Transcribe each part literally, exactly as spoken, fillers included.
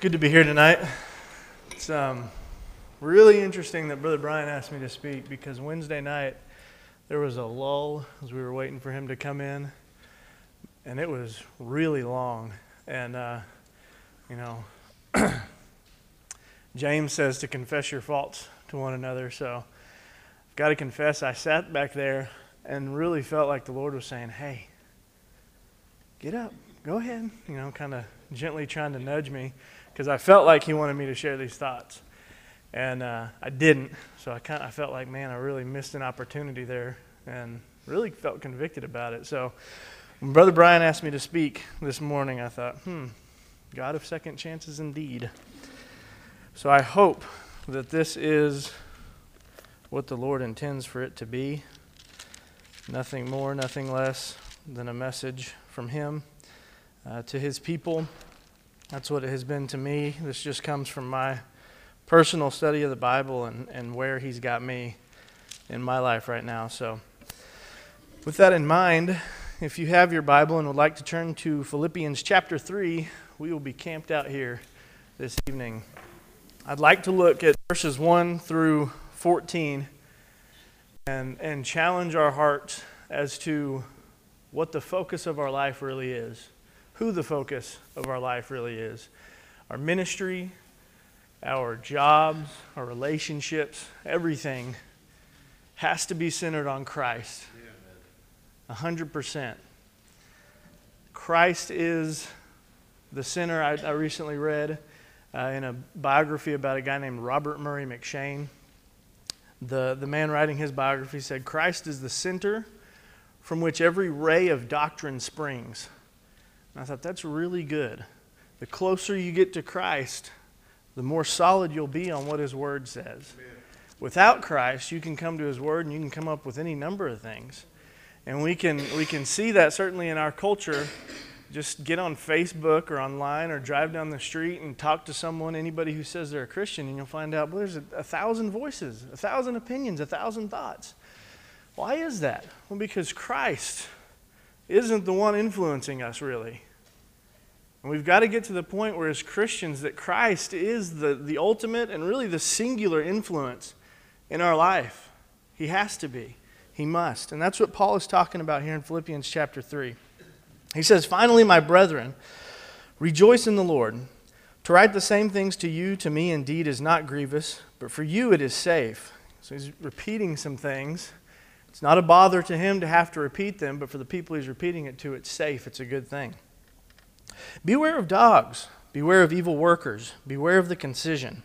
good to be here tonight. It's um, really interesting that Brother Brian asked me to speak because Wednesday night there was a lull as we were waiting for him to come in, and it was really long. And, uh, you know, James says to confess your faults to one another, so I've got to confess I sat back there and really felt like the Lord was saying, hey, get up, go ahead, you know, kind of gently trying to nudge me, because I felt like he wanted me to share these thoughts, and uh, I didn't. So I kind of I felt like, man, I really missed an opportunity there, and really felt convicted about it. So when Brother Brian asked me to speak this morning, I thought, hmm, God of second chances indeed. So I hope that this is what the Lord intends for it to be. Nothing more, nothing less than a message from Him uh, to His people. That's what it has been to me. This just comes from my personal study of the Bible and, and where He's got me in my life right now. So with that in mind, if you have your Bible and would like to turn to Philippians chapter three, we will be camped out here this evening. I'd like to look at verses one through fourteen and, and challenge our hearts as to what the focus of our life really is. Who the focus of our life really is. Our ministry, our jobs, our relationships, everything has to be centered on Christ. A hundred percent. Christ is the center. I, I recently read uh, in a biography about a guy named Robert Murray McShane. The, the man writing his biography said, Christ is the center from which every ray of doctrine springs. And I thought, that's really good. The closer you get to Christ, the more solid you'll be on what His Word says. Amen. Without Christ, you can come to His Word and you can come up with any number of things. And we can we can see that certainly in our culture. Just get on Facebook or online or drive down the street and talk to someone, anybody who says they're a Christian, and you'll find out, well, there's a, a thousand voices, a thousand opinions, a thousand thoughts. Why is that? Well, because Christ isn't the one influencing us, really. And we've got to get to the point where as Christians that Christ is the, the ultimate and really the singular influence in our life. He has to be. He must. And that's what Paul is talking about here in Philippians chapter three. He says, finally, my brethren, rejoice in the Lord. To write the same things to you, to me indeed is not grievous, but for you it is safe. So he's repeating some things. It's not a bother to him to have to repeat them, but for the people he's repeating it to, it's safe. It's a good thing. Beware of dogs. Beware of evil workers. Beware of the concision.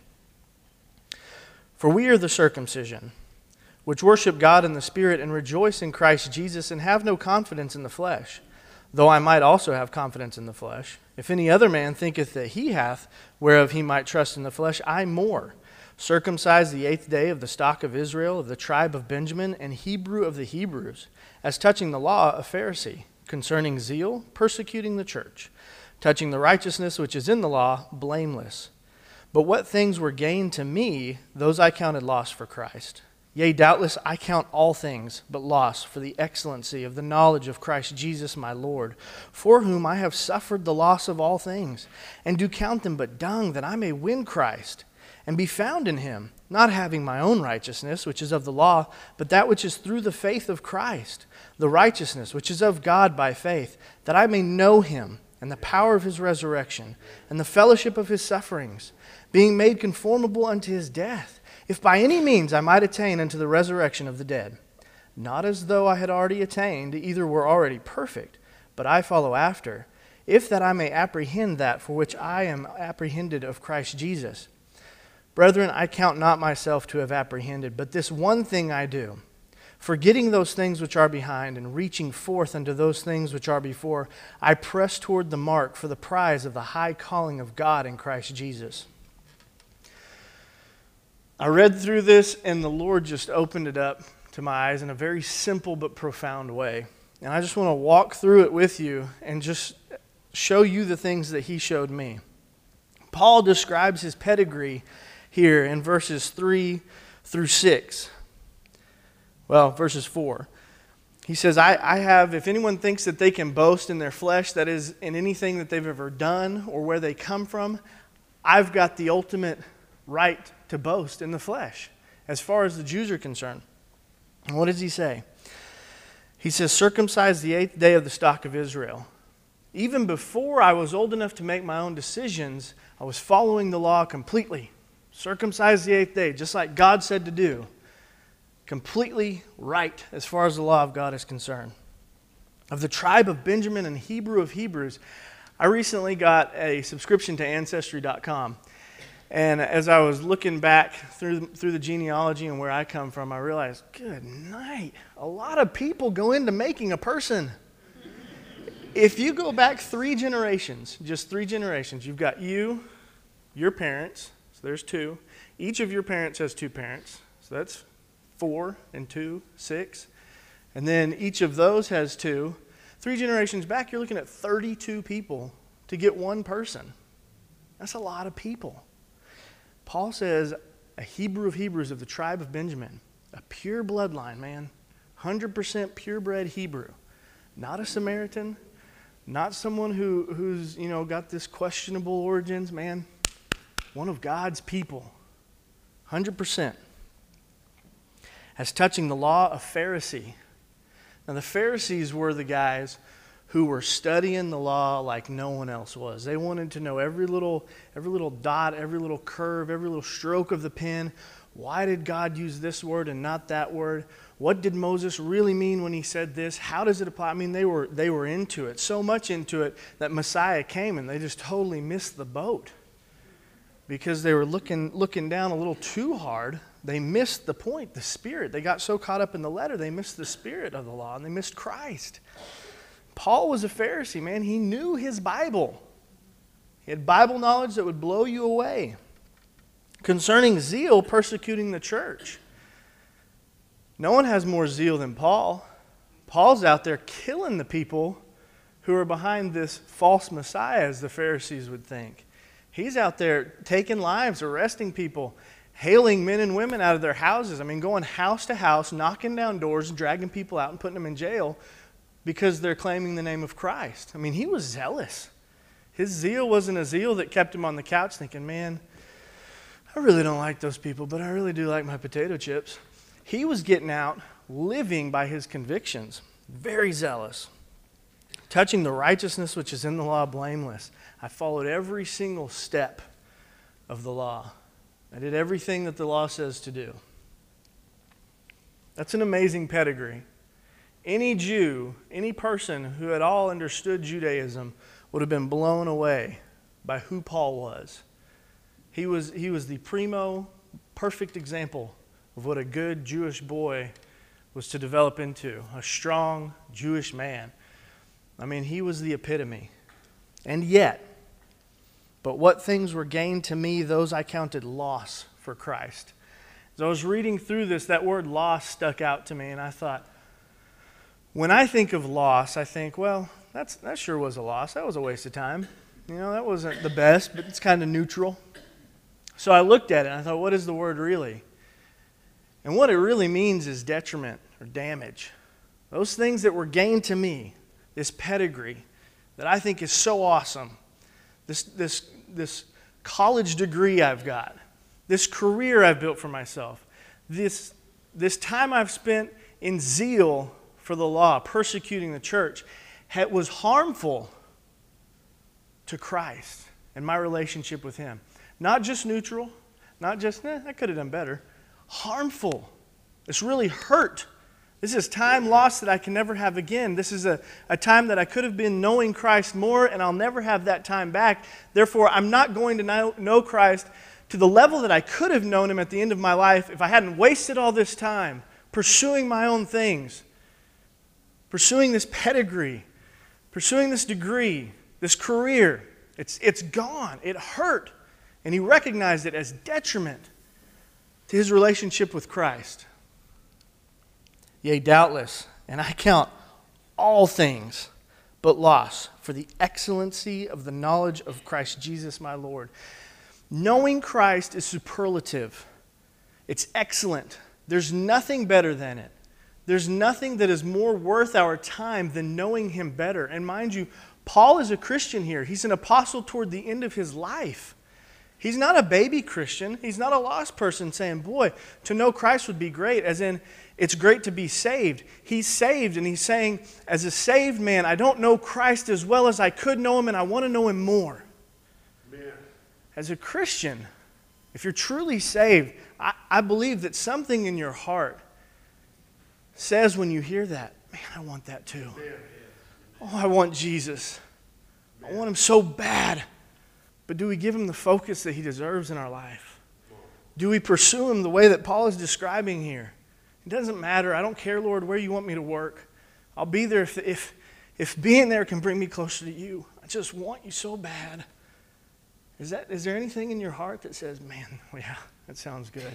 For we are the circumcision, which worship God in the Spirit and rejoice in Christ Jesus and have no confidence in the flesh, though I might also have confidence in the flesh. If any other man thinketh that he hath, whereof he might trust in the flesh, I more. Circumcised the eighth day of the stock of Israel, of the tribe of Benjamin, and Hebrew of the Hebrews, as touching the law, a Pharisee, concerning zeal, persecuting the church, touching the righteousness which is in the law, blameless. But what things were gained to me, those I counted loss for Christ. Yea, doubtless I count all things but loss for the excellency of the knowledge of Christ Jesus my Lord, for whom I have suffered the loss of all things, and do count them but dung, that I may win Christ, and be found in Him, not having my own righteousness, which is of the law, but that which is through the faith of Christ, the righteousness which is of God by faith, that I may know Him, and the power of His resurrection, and the fellowship of His sufferings, being made conformable unto His death, if by any means I might attain unto the resurrection of the dead. Not as though I had already attained, either were already perfect, but I follow after, if that I may apprehend that for which I am apprehended of Christ Jesus. Brethren, I count not myself to have apprehended, but this one thing I do, forgetting those things which are behind and reaching forth unto those things which are before, I press toward the mark for the prize of the high calling of God in Christ Jesus. I read through this and the Lord just opened it up to my eyes in a very simple but profound way. And I just want to walk through it with you and just show you the things that He showed me. Paul describes his pedigree here in verses three through six. Well, verses four. He says, I, I have, if anyone thinks that they can boast in their flesh, that is, in anything that they've ever done or where they come from, I've got the ultimate right to boast in the flesh as far as the Jews are concerned. And what does he say? He says, circumcised the eighth day of the stock of Israel. Even before I was old enough to make my own decisions, I was following the law completely. Circumcised the eighth day, just like God said to do. Completely right as far as the law of God is concerned. Of the tribe of Benjamin and Hebrew of Hebrews, I recently got a subscription to Ancestry dot com. And as I was looking back through, through the genealogy and where I come from, I realized, good night, a lot of people go into making a person. If you go back three generations, just three generations, you've got you, your parents, so there's two. Each of your parents has two parents, so that's four and two, six. And then each of those has two. Three generations back, you're looking at thirty-two people to get one person. That's a lot of people. Paul says, a Hebrew of Hebrews of the tribe of Benjamin, a pure bloodline, man, one hundred percent purebred Hebrew, not a Samaritan, not someone who, who's, you know, got this questionable origins, man, one of God's people, one hundred percent. As touching the law, a Pharisee. Now, the Pharisees were the guys who were studying the law like no one else was. They wanted to know every little, every little dot, every little curve, every little stroke of the pen. Why did God use this word and not that word? What did Moses really mean when he said this? How does it apply? I mean, they were, they were into it, so much into it that Messiah came and they just totally missed the boat because they were looking, looking down a little too hard. They missed the point, the spirit. They got so caught up in the letter, they missed the spirit of the law and they missed Christ. Paul was a Pharisee, man. He knew his Bible. He had Bible knowledge that would blow you away. Concerning zeal, persecuting the church. No one has more zeal than Paul. Paul's out there killing the people who are behind this false Messiah, as the Pharisees would think. He's out there taking lives, arresting people, hailing men and women out of their houses. I mean, going house to house, knocking down doors, dragging people out and putting them in jail because they're claiming the name of Christ. I mean, he was zealous. His zeal wasn't a zeal that kept him on the couch thinking, man, I really don't like those people, but I really do like my potato chips. He was getting out, living by his convictions, very zealous. Touching the righteousness which is in the law, blameless. I followed every single step of the law. I did everything that the law says to do. That's an amazing pedigree. Any Jew, any person who at all understood Judaism would have been blown away by who Paul was. He was, he was the primo, perfect example of what a good Jewish boy was to develop into, a strong Jewish man. I mean, he was the epitome. And yet, but what things were gained to me, those I counted loss for Christ. As I was reading through this, that word loss stuck out to me, and I thought, when I think of loss, I think, well, that's, that sure was a loss. That was a waste of time. You know, that wasn't the best, but it's kind of neutral. So I looked at it, and I thought, what is the word really? And what it really means is detriment or damage. Those things that were gained to me, this pedigree that I think is so awesome, this, this, this college degree I've got, this career I've built for myself, this, this time I've spent in zeal for the law, persecuting the church, was harmful to Christ and my relationship with Him. Not just neutral, not just, eh, I could have done better. Harmful. It's really hurt. This is time lost that I can never have again. This is a, a time that I could have been knowing Christ more, and I'll never have that time back. Therefore, I'm not going to know, know Christ to the level that I could have known Him at the end of my life if I hadn't wasted all this time pursuing my own things, pursuing this pedigree, pursuing this degree, this career. It's, it's gone. It hurt. And he recognized it as detriment to his relationship with Christ. Yea, doubtless, and I count all things but loss for the excellency of the knowledge of Christ Jesus my Lord. Knowing Christ is superlative. It's excellent. There's nothing better than it. There's nothing that is more worth our time than knowing Him better. And mind you, Paul is a Christian here. He's an apostle toward the end of his life. He's not a baby Christian. He's not a lost person saying, boy, to know Christ would be great, as in it's great to be saved. He's saved, and he's saying, as a saved man, I don't know Christ as well as I could know him, and I want to know him more. Amen. As a Christian, if you're truly saved, I, I believe that something in your heart says when you hear that, man, I want that too. Amen. Oh, I want Jesus. Amen. I want him so bad. But do we give him the focus that he deserves in our life? Do we pursue him the way that Paul is describing here? It doesn't matter. I don't care, Lord, where you want me to work. I'll be there if, if, if being there can bring me closer to you. I just want you so bad. Is that, is there anything in your heart that says, man, well, yeah, that sounds good?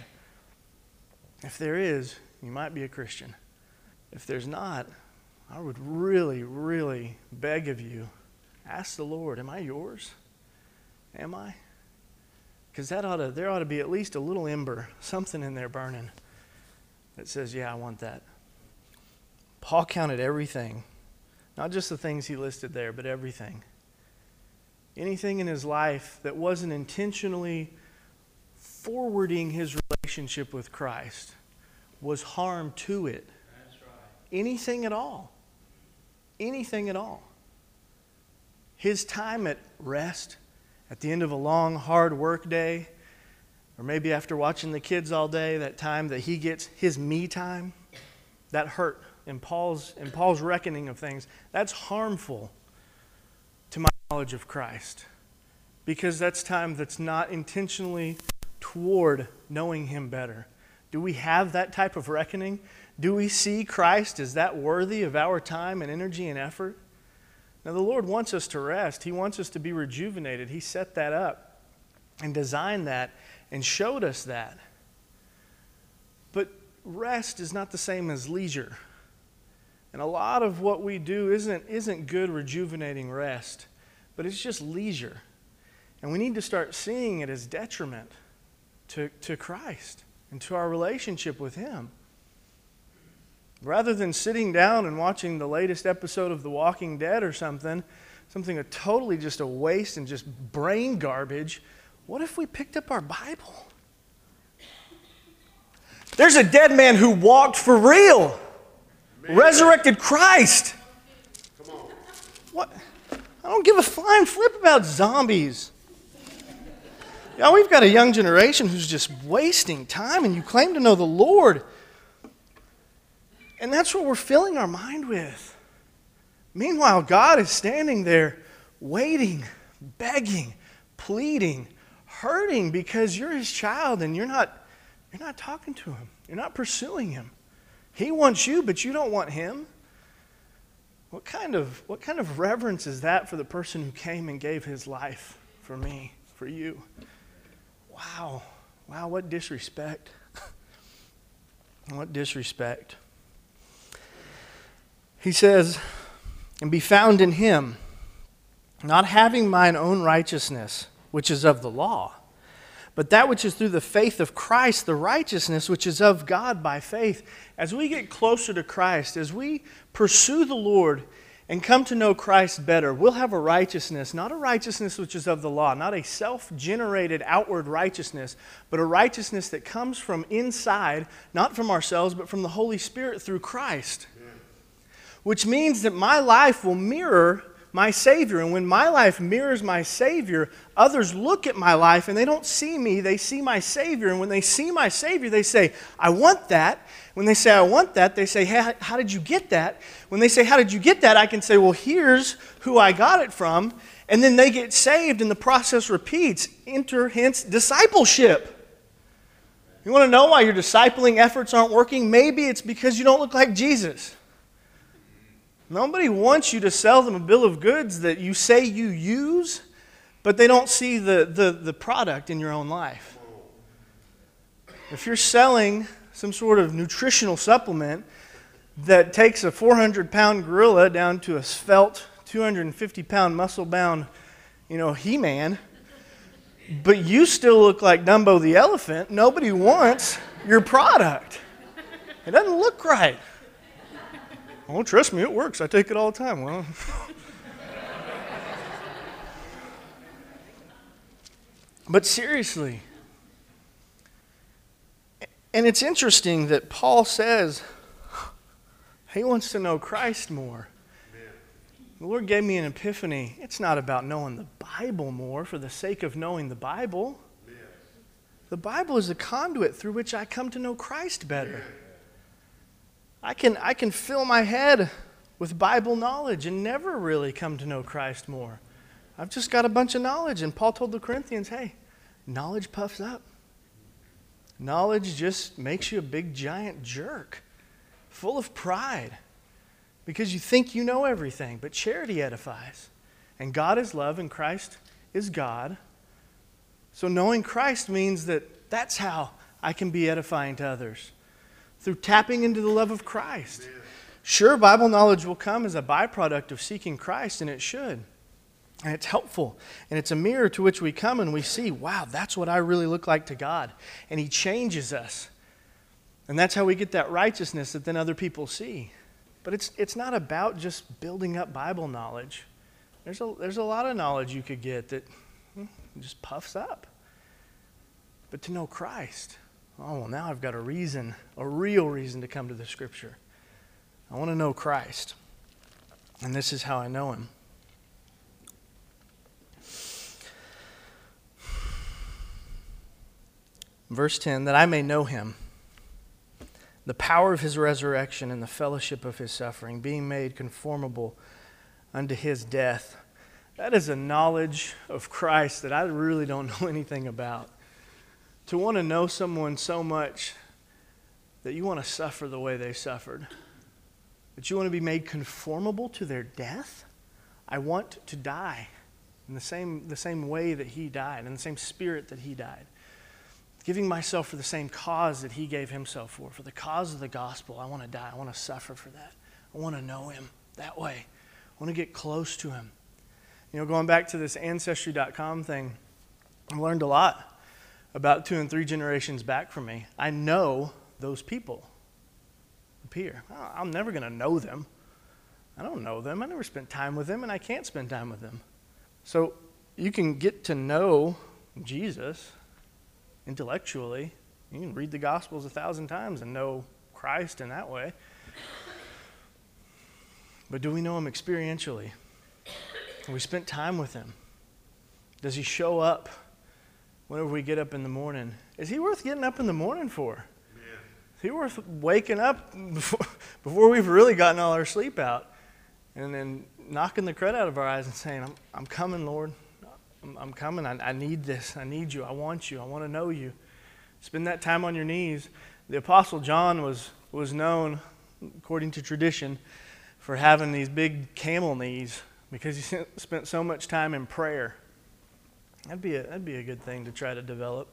If there is, you might be a Christian. If there's not, I would really, really beg of you, ask the Lord, am I yours? Am I? Because that ought to, there ought to be at least a little ember, something in there burning that says, yeah, I want that. Paul counted everything, not just the things he listed there, but everything. Anything in his life that wasn't intentionally forwarding his relationship with Christ was harm to it. That's right. Anything at all. Anything at all. His time at rest, at the end of a long, hard work day, or maybe after watching the kids all day, that time that he gets his me time, that hurt in Paul's, in Paul's reckoning of things. That's harmful to my knowledge of Christ, because that's time that's not intentionally toward knowing him better. Do we have that type of reckoning? Do we see Christ as that worthy of our time and energy and effort? Now, the Lord wants us to rest. He wants us to be rejuvenated. He set that up and designed that and showed us that. But rest is not the same as leisure. And a lot of what we do isn't, isn't good, rejuvenating rest, but it's just leisure. And we need to start seeing it as detriment to, to Christ and to our relationship with him. Rather than sitting down and watching the latest episode of The Walking Dead or something, something a totally just a waste and just brain garbage, what if we picked up our Bible? There's a dead man who walked for real. Man. Resurrected Christ. Come on. What? I don't give a flying flip about zombies. Y'all, we've got a young generation who's just wasting time, and you claim to know the Lord. And that's what we're filling our mind with. Meanwhile, God is standing there waiting, begging, pleading, hurting because you're his child and you're not, you're not talking to him. You're not pursuing him. He wants you, but you don't want him. What kind of, what kind of reverence is that for the person who came and gave his life for me, for you? Wow. Wow, what disrespect. What disrespect. He says, and be found in him, not having mine own righteousness, which is of the law, but that which is through the faith of Christ, the righteousness which is of God by faith. As we get closer to Christ, as we pursue the Lord and come to know Christ better, we'll have a righteousness, not a righteousness which is of the law, not a self-generated outward righteousness, but a righteousness that comes from inside, not from ourselves, but from the Holy Spirit through Christ. Which means that my life will mirror my Savior. And when my life mirrors my Savior, others look at my life and they don't see me, they see my Savior. And when they see my Savior, they say, I want that. When they say, I want that, they say, hey, how did you get that? When they say, how did you get that? I can say, well, here's who I got it from. And then they get saved and the process repeats. Enter, hence, discipleship. You want to know why your discipling efforts aren't working? Maybe it's because you don't look like Jesus. Nobody wants you to sell them a bill of goods that you say you use, but they don't see the, the, the product in your own life. If you're selling some sort of nutritional supplement that takes a four hundred pound gorilla down to a svelte, two hundred fifty pound muscle-bound, you know, He-Man, but you still look like Dumbo the elephant, nobody wants your product. It doesn't look right. Oh, trust me, it works. I take it all the time. Well, But seriously, and it's interesting that Paul says he wants to know Christ more. The Lord gave me an epiphany. It's not about knowing the Bible more for the sake of knowing the Bible. The Bible is a conduit through which I come to know Christ better. I can, I can fill my head with Bible knowledge and never really come to know Christ more. I've just got a bunch of knowledge. And Paul told the Corinthians, hey, knowledge puffs up. Knowledge just makes you a big giant jerk, full of pride, because you think you know everything. But charity edifies. And God is love and Christ is God. So knowing Christ means that that's how I can be edifying to others, through tapping into the love of Christ. Sure, Bible knowledge will come as a byproduct of seeking Christ, and it should. And it's helpful. And it's a mirror to which we come and we see, wow, that's what I really look like to God. And He changes us. And that's how we get that righteousness that then other people see. But it's it's not about just building up Bible knowledge. There's a, there's a lot of knowledge you could get that hmm, just puffs up. But to know Christ, oh, well, now I've got a reason, a real reason to come to the Scripture. I want to know Christ. And this is how I know Him. Verse ten, that I may know Him, the power of His resurrection and the fellowship of His suffering, being made conformable unto His death. That is a knowledge of Christ that I really don't know anything about. To want to know someone so much that you want to suffer the way they suffered, that you want to be made conformable to their death. I want to die in the same, the same way that He died, in the same spirit that He died. Giving myself for the same cause that He gave Himself for, for the cause of the gospel. I want to die. I want to suffer for that. I want to know Him that way. I want to get close to Him. You know, going back to this Ancestry dot com thing, I've learned a lot about two and three generations back from me. I know those people up here. I'm never going to know them. I don't know them. I never spent time with them, and I can't spend time with them. So you can get to know Jesus intellectually. You can read the Gospels a thousand times and know Christ in that way. But do we know Him experientially? Have we spent time with Him? Does He show up whenever we get up in the morning? Is He worth getting up in the morning for? Yeah. Is He worth waking up before, before we've really gotten all our sleep out and then knocking the crud out of our eyes and saying, I'm, I'm coming, Lord. I'm, I'm coming. I, I need this. I need you. I want you. I want to know you. Spend that time on your knees. The Apostle John was, was known, according to tradition, for having these big camel knees because he spent so much time in prayer. That'd be a, that'd be a good thing to try to develop.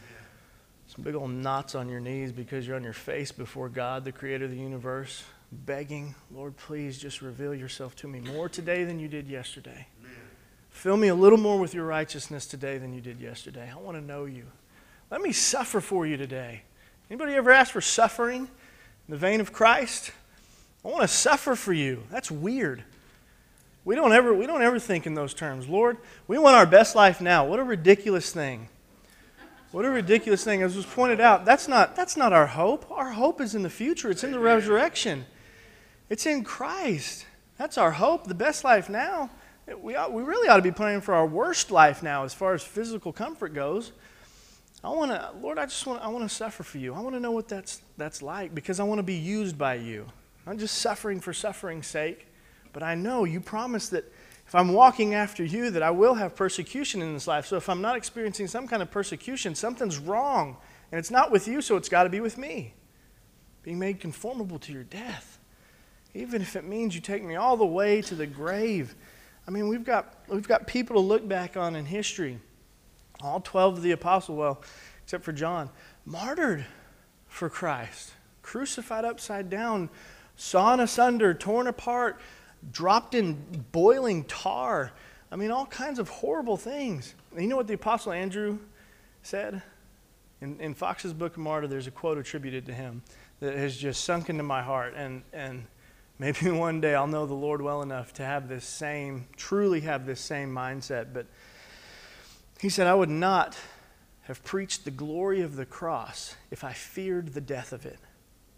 Some big old knots on your knees because you're on your face before God, the creator of the universe, begging, Lord, please just reveal yourself to me more today than you did yesterday. Amen. Fill me a little more with your righteousness today than you did yesterday. I want to know you. Let me suffer for you today. Anybody ever ask for suffering in the vein of Christ? I want to suffer for you. That's weird. We don't ever, we don't ever think in those terms. Lord, we want our best life now. What a ridiculous thing. What a ridiculous thing. As was pointed out, that's not, that's not our hope. Our hope is in the future. It's in the resurrection. It's in Christ. That's our hope, the best life now. We, ought, we really ought to be planning for our worst life now as far as physical comfort goes. I want to, Lord, I just want, I want to suffer for you. I want to know what that's, that's like because I want to be used by you. Not just suffering for suffering's sake, but I know you promised that if I'm walking after you, that I will have persecution in this life. So if I'm not experiencing some kind of persecution, something's wrong. And it's not with you, so it's got to be with me. Being made conformable to your death. Even if it means you take me all the way to the grave. I mean, we've got, we've got people to look back on in history. All twelve of the apostles, well, except for John, martyred for Christ. Crucified upside down, sawn asunder, torn apart, dropped in boiling tar. I mean, all kinds of horrible things. And you know what the Apostle Andrew said? In, in Fox's Book of Martyr, there's a quote attributed to him that has just sunk into my heart. And, and maybe one day I'll know the Lord well enough to have this same, truly have this same mindset. But He said, I would not have preached the glory of the cross if I feared the death of it.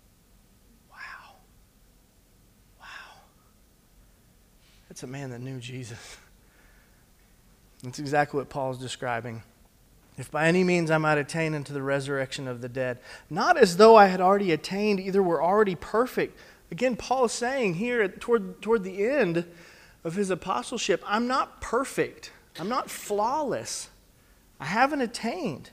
Wow. Wow. That's a man that knew Jesus. That's exactly what Paul's describing. If by any means I might attain unto the resurrection of the dead. Not as though I had already attained, either were already perfect. Again, Paul is saying here toward, toward the end of his apostleship, I'm not perfect. I'm not flawless. I haven't attained.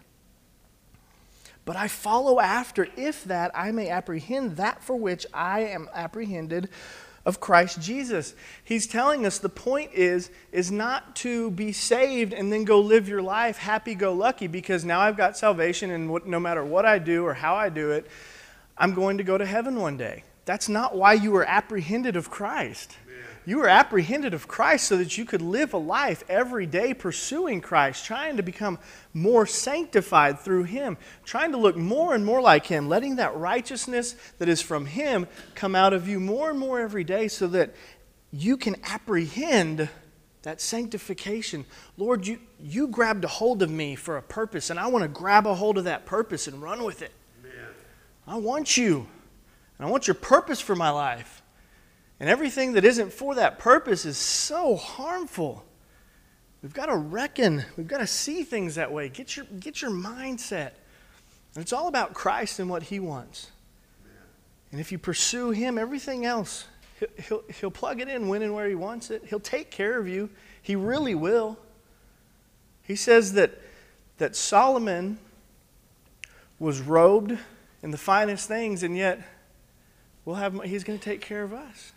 But I follow after, if that I may apprehend that for which I am apprehended of Christ Jesus. He's telling us the point is, is not to be saved and then go live your life happy-go-lucky because now I've got salvation and what, no matter what I do or how I do it, I'm going to go to heaven one day. That's not why you were apprehended of Christ. You were apprehended of Christ so that you could live a life every day pursuing Christ, trying to become more sanctified through Him, trying to look more and more like Him, letting that righteousness that is from Him come out of you more and more every day so that you can apprehend that sanctification. Lord, you, you grabbed a hold of me for a purpose, and I want to grab a hold of that purpose and run with it. Amen. I want you, and I want your purpose for my life. And everything that isn't for that purpose is so harmful. We've got to reckon. We've got to see things that way. Get your, get your mindset. And it's all about Christ and what He wants. And if you pursue Him, everything else, he'll, he'll, he'll plug it in when and where He wants it. He'll take care of you. He really will. He says that, that Solomon was robed in the finest things, and yet we'll have, He's going to take care of us.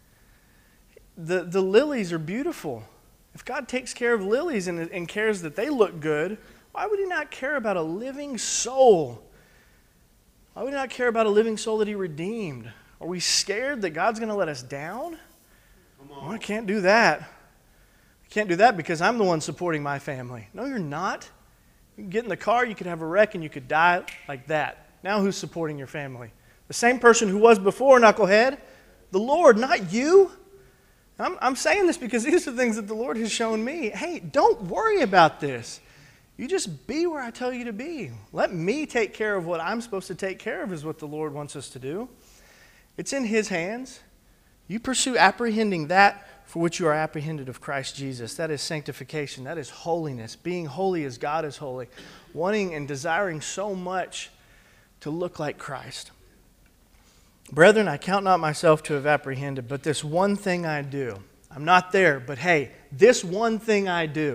The, the lilies are beautiful. If God takes care of lilies and, and cares that they look good, why would He not care about a living soul? Why would He not care about a living soul that He redeemed? Are we scared that God's going to let us down? Well, I can't do that. I can't do that because I'm the one supporting my family. No, you're not. You can get in the car, you could have a wreck, and you could die like that. Now who's supporting your family? The same person who was before, knucklehead. The Lord, not you. I'm, I'm saying this because these are things that the Lord has shown me. Hey, don't worry about this. You just be where I tell you to be. Let me take care of what I'm supposed to take care of is what the Lord wants us to do. It's in His hands. You pursue apprehending that for which you are apprehended of Christ Jesus. That is sanctification. That is holiness. Being holy as God is holy. Wanting and desiring so much to look like Christ. Brethren, I count not myself to have apprehended, but this one thing I do. I'm not there, but hey, this one thing I do.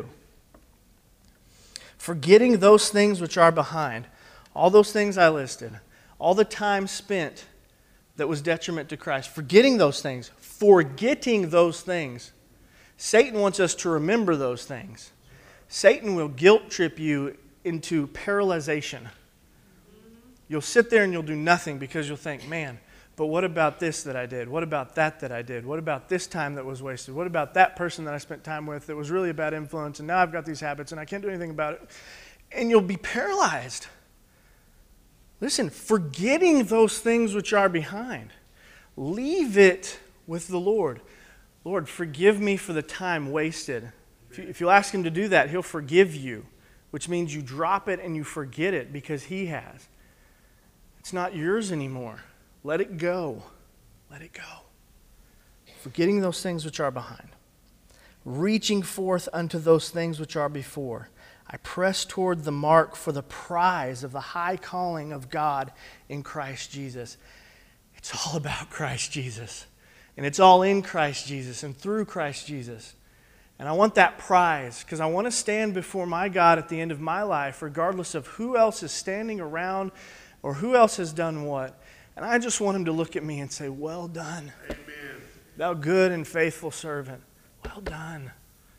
Forgetting those things which are behind, all those things I listed, all the time spent that was detriment to Christ, forgetting those things, forgetting those things. Satan wants us to remember those things. Satan will guilt trip you into paralyzation. You'll sit there and you'll do nothing because you'll think, man, but what about this that I did? What about that that I did? What about this time that was wasted? What about that person that I spent time with that was really a bad influence and now I've got these habits and I can't do anything about it? And you'll be paralyzed. Listen, forgetting those things which are behind. Leave it with the Lord. Lord, forgive me for the time wasted. If, you, if you'll ask Him to do that, He'll forgive you, which means you drop it and you forget it because He has. It's not yours anymore. Let it go. Let it go. Forgetting those things which are behind. Reaching forth unto those things which are before. I press toward the mark for the prize of the high calling of God in Christ Jesus. It's all about Christ Jesus. And it's all in Christ Jesus and through Christ Jesus. And I want that prize because I want to stand before my God at the end of my life, regardless of who else is standing around or who else has done what. And I just want Him to look at me and say, well done, Amen. Thou good and faithful servant. Well done.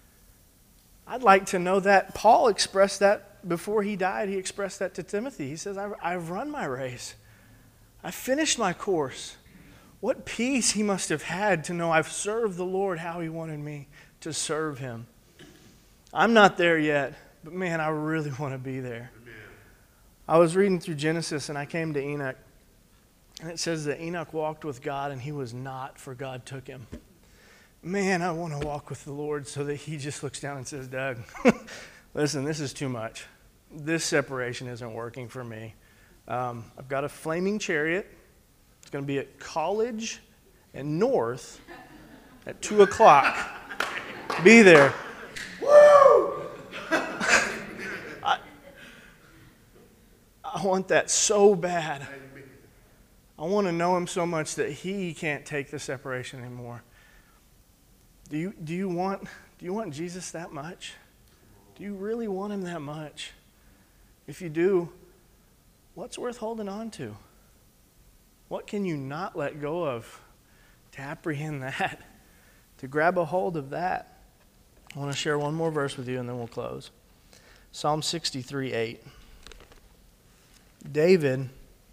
I'd like to know that. Paul expressed that before he died. He expressed that to Timothy. He says, I've, I've run my race. I've finished my course. What peace he must have had to know I've served the Lord how He wanted me to serve Him. I'm not there yet, but man, I really want to be there. Amen. I was reading through Genesis and I came to Enoch. And it says that Enoch walked with God and he was not, for God took him. Man, I want to walk with the Lord so that He just looks down and says, Doug, Listen, this is too much. This separation isn't working for me. Um, I've got a flaming chariot. It's going to be at College and North at two o'clock. Be there. Woo! I, I want that so bad. I want to know him so much that he can't take the separation anymore. Do you, do you want, do you want Jesus that much? Do you really want him that much? If you do, what's worth holding on to? What can you not let go of to apprehend that, to grab a hold of that? I want to share one more verse with you and then we'll close. Psalm sixty-three eight. David,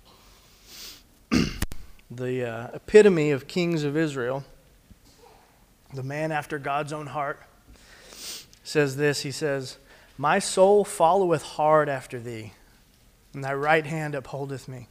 the uh, epitome of kings of Israel, the man after God's own heart, says this. He says, "My soul followeth hard after thee, and thy right hand upholdeth me."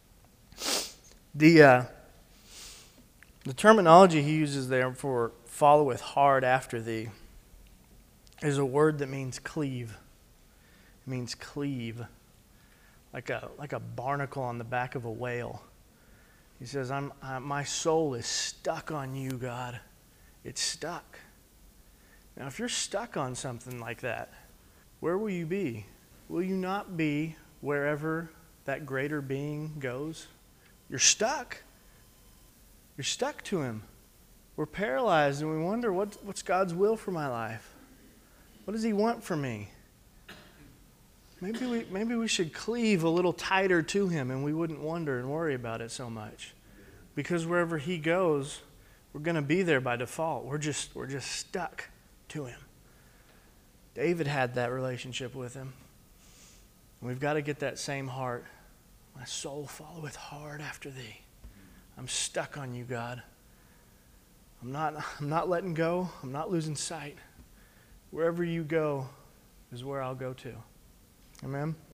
The, uh, the terminology he uses there for followeth hard after thee is a word that means cleave. It means cleave, like a, like a barnacle on the back of a whale. He says, I'm, I, my soul is stuck on you, God. It's stuck. Now, if you're stuck on something like that, where will you be? Will you not be wherever that greater being goes? You're stuck. You're stuck to him. We're paralyzed and we wonder, what, what's God's will for my life? What does he want from me? Maybe we, maybe we should cleave a little tighter to him and we wouldn't wonder and worry about it so much. Because wherever he goes, we're going to be there by default. We're just, we're just stuck to him. David had that relationship with him. And we've got to get that same heart. My soul followeth hard after thee. I'm stuck on you, God. I'm not, I'm not letting go. I'm not losing sight. Wherever you go is where I'll go to. Amen?